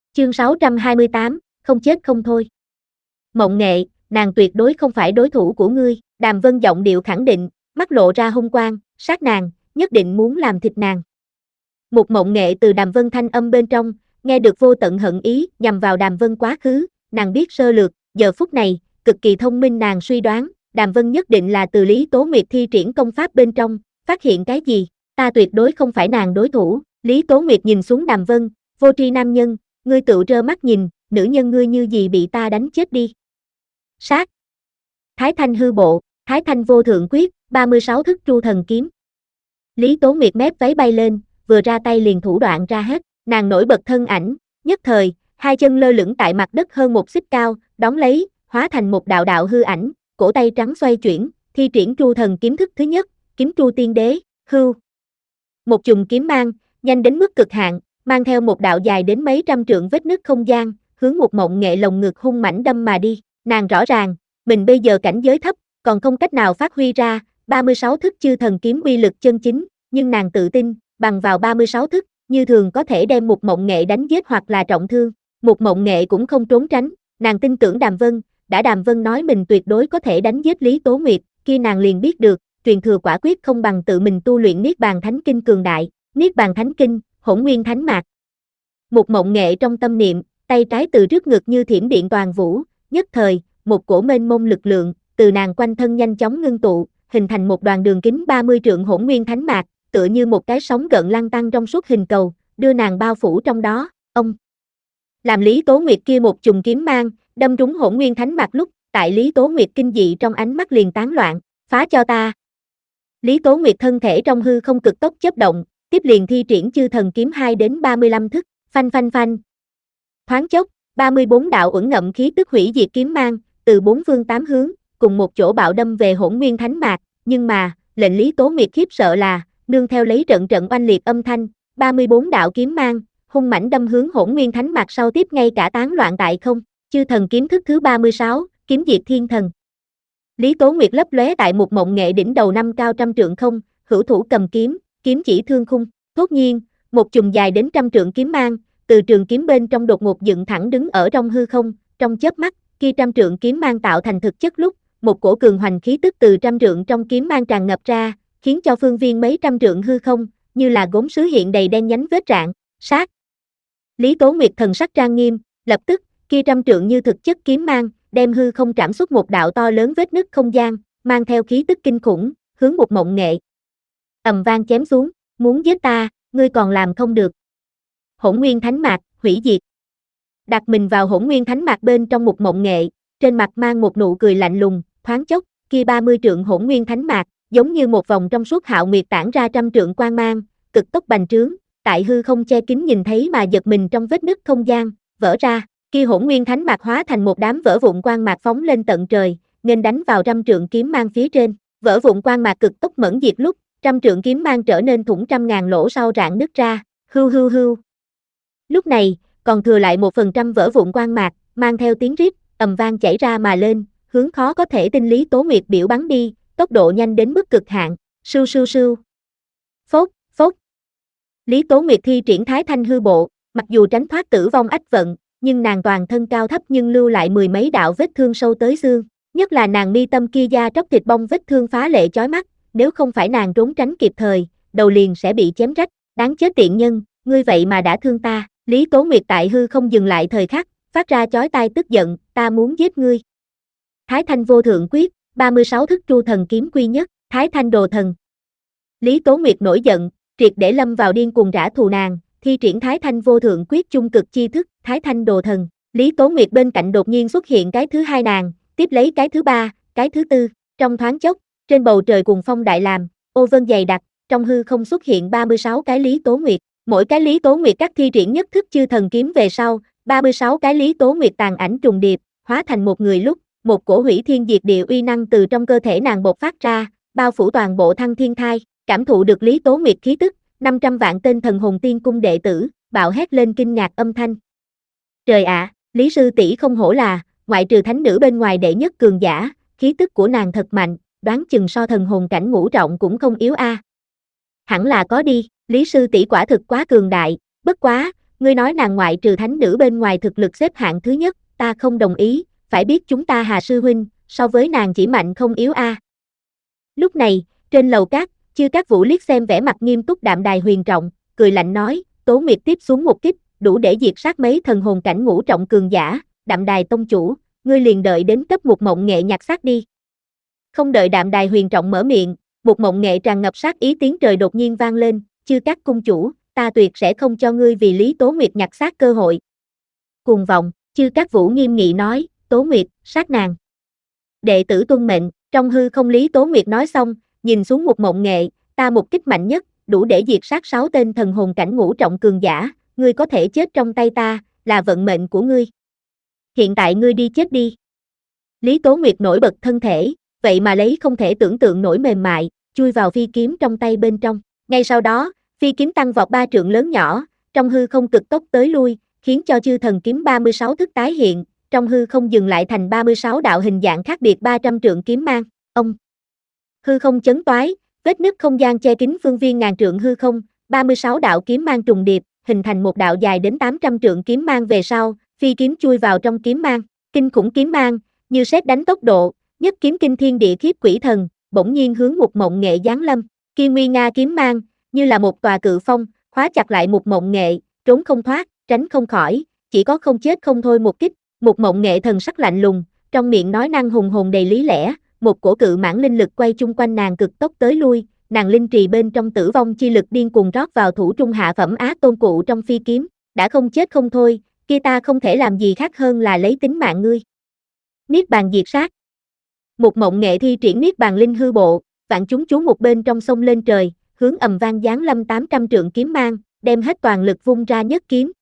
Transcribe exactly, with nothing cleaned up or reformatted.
Chương sáu trăm hai mươi tám, không chết không thôi. Mộng Nghệ, nàng tuyệt đối không phải đối thủ của ngươi, Đàm Vân giọng điệu khẳng định, mắt lộ ra hung quang, sát nàng, nhất định muốn làm thịt nàng. Một Mộng Nghệ từ Đàm Vân thanh âm bên trong, nghe được vô tận hận ý nhằm vào Đàm Vân quá khứ, nàng biết sơ lược, giờ phút này, cực kỳ thông minh nàng suy đoán, Đàm Vân nhất định là từ Lý Tố Nguyệt thi triển công pháp bên trong, phát hiện cái gì, ta tuyệt đối không phải nàng đối thủ. Lý Tố Nguyệt nhìn xuống Đàm Vân, vô tri nam nhân, ngươi tự trơ mắt nhìn, nữ nhân ngươi như gì bị ta đánh chết đi. Sát. Thái Thanh hư bộ, Thái Thanh vô thượng quyết, ba mươi sáu thức tru thần kiếm. Lý Tố Nguyệt mép váy bay lên, vừa ra tay liền thủ đoạn ra hết, nàng nổi bật thân ảnh, nhất thời, hai chân lơ lửng tại mặt đất hơn một xích cao, đón lấy, hóa thành một đạo đạo hư ảnh, cổ tay trắng xoay chuyển, thi triển tru thần kiếm thức thứ nhất, kiếm tru tiên đế, hưu. Một chùm kiếm mang, nhanh đến mức cực hạn, mang theo một đạo dài đến mấy trăm trượng vết nứt không gian, hướng một Mộng Nghệ lồng ngực hung mãnh đâm mà đi. Nàng rõ ràng, mình bây giờ cảnh giới thấp, còn không cách nào phát huy ra ba mươi sáu thức chư thần kiếm uy lực chân chính, nhưng nàng tự tin, bằng vào ba mươi sáu thức, như thường có thể đem một Mộng Nghệ đánh giết hoặc là trọng thương. Một Mộng Nghệ cũng không trốn tránh, nàng tin tưởng Đàm Vân, đã Đàm Vân nói mình tuyệt đối có thể đánh giết Lý Tố Nguyệt, khi nàng liền biết được, truyền thừa quả quyết không bằng tự mình tu luyện Niết Bàn Thánh Kinh cường đại. Niết Bàn Thánh Kinh, Hỗn Nguyên Thánh Mạc. Một Mộng Nghệ trong tâm niệm, tay trái từ trước ngực như thiểm điện toàn vũ, nhất thời, một cổ mênh mông lực lượng từ nàng quanh thân nhanh chóng ngưng tụ, hình thành một đoàn đường kính ba mươi trượng Hỗn Nguyên Thánh Mạc, tựa như một cái sóng gợn lăn tăng trong suốt hình cầu, đưa nàng bao phủ trong đó. Ông làm Lý Tố Nguyệt kia một chùm kiếm mang, đâm trúng Hỗn Nguyên Thánh Mạc lúc, tại Lý Tố Nguyệt kinh dị trong ánh mắt liền tán loạn, phá cho ta. Lý Tố Nguyệt thân thể trong hư không cực tốc chớp động, tiếp liền thi triển chư thần kiếm hai đến ba mươi lăm thức, phanh phanh phanh. Thoáng chốc, ba mươi bốn đạo uẩn ngậm khí tức hủy diệt kiếm mang, từ bốn phương tám hướng, cùng một chỗ bạo đâm về Hỗn Nguyên Thánh Mạc, nhưng mà, lệnh Lý Tố Nguyệt khiếp sợ là, nương theo lấy trận trận oanh liệt âm thanh, ba mươi bốn đạo kiếm mang, hung mãnh đâm hướng Hỗn Nguyên Thánh Mạc sau tiếp ngay cả tán loạn tại không, chư thần kiếm thức thứ ba mươi sáu, kiếm diệt thiên thần. Lý Tố Nguyệt lấp lóe tại một Mộng Nghệ đỉnh đầu năm cao trăm trượng không, hữu thủ cầm kiếm, kiếm chỉ thương khung, thốt nhiên, một chùm dài đến trăm trượng kiếm mang, từ trường kiếm bên trong đột ngột dựng thẳng đứng ở trong hư không, trong chớp mắt, khi trăm trượng kiếm mang tạo thành thực chất lúc, một cổ cường hoành khí tức từ trăm trượng trong kiếm mang tràn ngập ra, khiến cho phương viên mấy trăm trượng hư không, như là gốm sứ hiện đầy đen nhánh vết rạn, sát. Lý Tố Nguyệt thần sắc trang nghiêm, lập tức, kia trăm trượng như thực chất kiếm mang, đem hư không trảm xuất một đạo to lớn vết nứt không gian, mang theo khí tức kinh khủng, hướng một Mộng Nghệ. Ầm vang chém xuống, muốn giết ta, ngươi còn làm không được. Hỗn Nguyên Thánh Mạc, hủy diệt. Đặt mình vào Hỗn Nguyên Thánh Mạc bên trong một Mộng Nghệ, trên mặt mang một nụ cười lạnh lùng, thoáng chốc, kia ba mươi trượng Hỗn Nguyên Thánh Mạc, giống như một vòng trong suốt hạo nguyệt tản ra trăm trượng quang mang, cực tốc bành trướng, tại hư không che kín nhìn thấy mà giật mình trong vết nứt không gian, vỡ ra, kia Hỗn Nguyên Thánh Mạc hóa thành một đám vỡ vụn quang mạc phóng lên tận trời, nghênh đánh vào trăm trượng kiếm mang phía trên, vỡ vụn quang mạc cực tốc mẫn diệt lúc, trăm trượng kiếm mang trở nên thủng trăm ngàn lỗ sau rạn nứt ra, hưu hưu hưu. Lúc này, còn thừa lại một phần trăm vỡ vụn quang mạc, mang theo tiếng rít, ầm vang chảy ra mà lên, hướng khó có thể tin Lý Tố Nguyệt biểu bắn đi, tốc độ nhanh đến mức cực hạn, sưu sưu sưu. Phốt, phốt. Lý Tố Nguyệt thi triển Thái Thanh hư bộ, mặc dù tránh thoát tử vong ách vận, nhưng nàng toàn thân cao thấp nhưng lưu lại mười mấy đạo vết thương sâu tới xương, nhất là nàng mi tâm kia da tróc thịt bong vết thương phá lệ chói mắt, nếu không phải nàng trốn tránh kịp thời, đầu liền sẽ bị chém rách, đáng chết tiện nhân, ngươi vậy mà đã thương ta. Lý Tố Nguyệt tại hư không dừng lại thời khắc, phát ra chói tai tức giận, ta muốn giết ngươi. Thái Thanh vô thượng quyết, ba mươi sáu thức tru thần kiếm quy nhất, Thái Thanh đồ thần. Lý Tố Nguyệt nổi giận, triệt để lâm vào điên cuồng rã thù nàng, thi triển Thái Thanh vô thượng quyết chung cực chi thức, Thái Thanh đồ thần. Lý Tố Nguyệt bên cạnh đột nhiên xuất hiện cái thứ hai nàng, tiếp lấy cái thứ ba, cái thứ tư, trong thoáng chốc, trên bầu trời cuồng phong đại làm, ô vân dày đặc, trong hư không xuất hiện ba mươi sáu cái Lý Tố Nguyệt. Mỗi cái Lý Tố Nguyệt các thi triển nhất thức chư thần kiếm về sau, ba mươi sáu cái Lý Tố Nguyệt tàn ảnh trùng điệp, hóa thành một người lúc, một cổ hủy thiên diệt địa uy năng từ trong cơ thể nàng bộc phát ra, bao phủ toàn bộ Thăng Thiên Thai, cảm thụ được Lý Tố Nguyệt khí tức, năm trăm vạn tên thần hồn tiên cung đệ tử, bạo hét lên kinh ngạc âm thanh. Trời ạ, Lý sư tỷ không hổ là, ngoại trừ thánh nữ bên ngoài đệ nhất cường giả, khí tức của nàng thật mạnh, đoán chừng so thần hồn cảnh ngũ trọng cũng không yếu a. À. Hẳn là có đi, Lý sư tỷ quả thực quá cường đại, bất quá, Ngươi nói nàng ngoại trừ thánh nữ bên ngoài thực lực xếp hạng thứ nhất, ta không đồng ý, phải biết chúng ta Hà sư huynh, so với nàng chỉ mạnh không yếu a. Lúc này, trên lầu cát, Chư Cát Vũ liếc xem vẻ mặt nghiêm túc Đạm Đài Huyền Trọng, cười lạnh nói, Tố Nguyệt tiếp xuống một kích, đủ để diệt sát mấy thần hồn cảnh ngũ trọng cường giả, Đạm Đài tông chủ, ngươi liền đợi đến cấp một mộng nghệ nhặt xác đi. Không đợi Đạm Đài Huyền Trọng mở miệng, một mộng nghệ tràn ngập sát ý tiếng trời đột nhiên vang lên, Chư Cát cung chủ, ta tuyệt sẽ không cho ngươi vì Lý Tố Nguyệt nhặt xác cơ hội. Cuồng vọng, Chư Cát Vũ nghiêm nghị nói, Tố Nguyệt, sát nàng. Đệ tử tuân mệnh, trong hư không Lý Tố Nguyệt nói xong, nhìn xuống một mộng nghệ, ta một kích mạnh nhất, đủ để diệt sát sáu tên thần hồn cảnh ngũ trọng cường giả, ngươi có thể chết trong tay ta, là vận mệnh của ngươi. Hiện tại ngươi đi chết đi. Lý Tố Nguyệt nổi bật thân thể, vậy mà lấy không thể tưởng tượng nổi mềm mại, chui vào phi kiếm trong tay bên trong. Ngay sau đó, phi kiếm tăng vọt ba trượng lớn nhỏ, trong hư không cực tốc tới lui, khiến cho chư thần kiếm ba mươi sáu thức tái hiện, trong hư không dừng lại thành ba mươi sáu đạo hình dạng khác biệt ba trăm trượng kiếm mang. Ông hư không chấn toái, vết nứt không gian che kín phương viên ngàn trượng hư không, ba mươi sáu đạo kiếm mang trùng điệp, hình thành một đạo dài đến tám trăm trượng kiếm mang về sau, phi kiếm chui vào trong kiếm mang, kinh khủng kiếm mang, như sét đánh tốc độ, nhất kiếm kinh thiên địa khiếp quỷ thần, bỗng nhiên hướng một mộng nghệ giáng lâm, kia nguy nga kiếm mang, như là một tòa cự phong, khóa chặt lại một mộng nghệ, trốn không thoát, tránh không khỏi, chỉ có không chết không thôi một kích, một mộng nghệ thần sắc lạnh lùng, trong miệng nói năng hùng hồn đầy lý lẽ, một cổ cự mãn linh lực quay chung quanh nàng cực tốc tới lui, nàng linh trì bên trong tử vong chi lực điên cuồng rót vào thủ trung hạ phẩm á tôn cụ trong phi kiếm, đã không chết không thôi, kia ta không thể làm gì khác hơn là lấy tính mạng ngươi. Niết bàn diệt sát. Một mộng nghệ thi triển niết bàn linh hư bộ, vạn chúng chú một bên trong sông lên trời, hướng ầm vang giáng lâm tám trăm trượng kiếm mang, đem hết toàn lực vung ra nhất kiếm,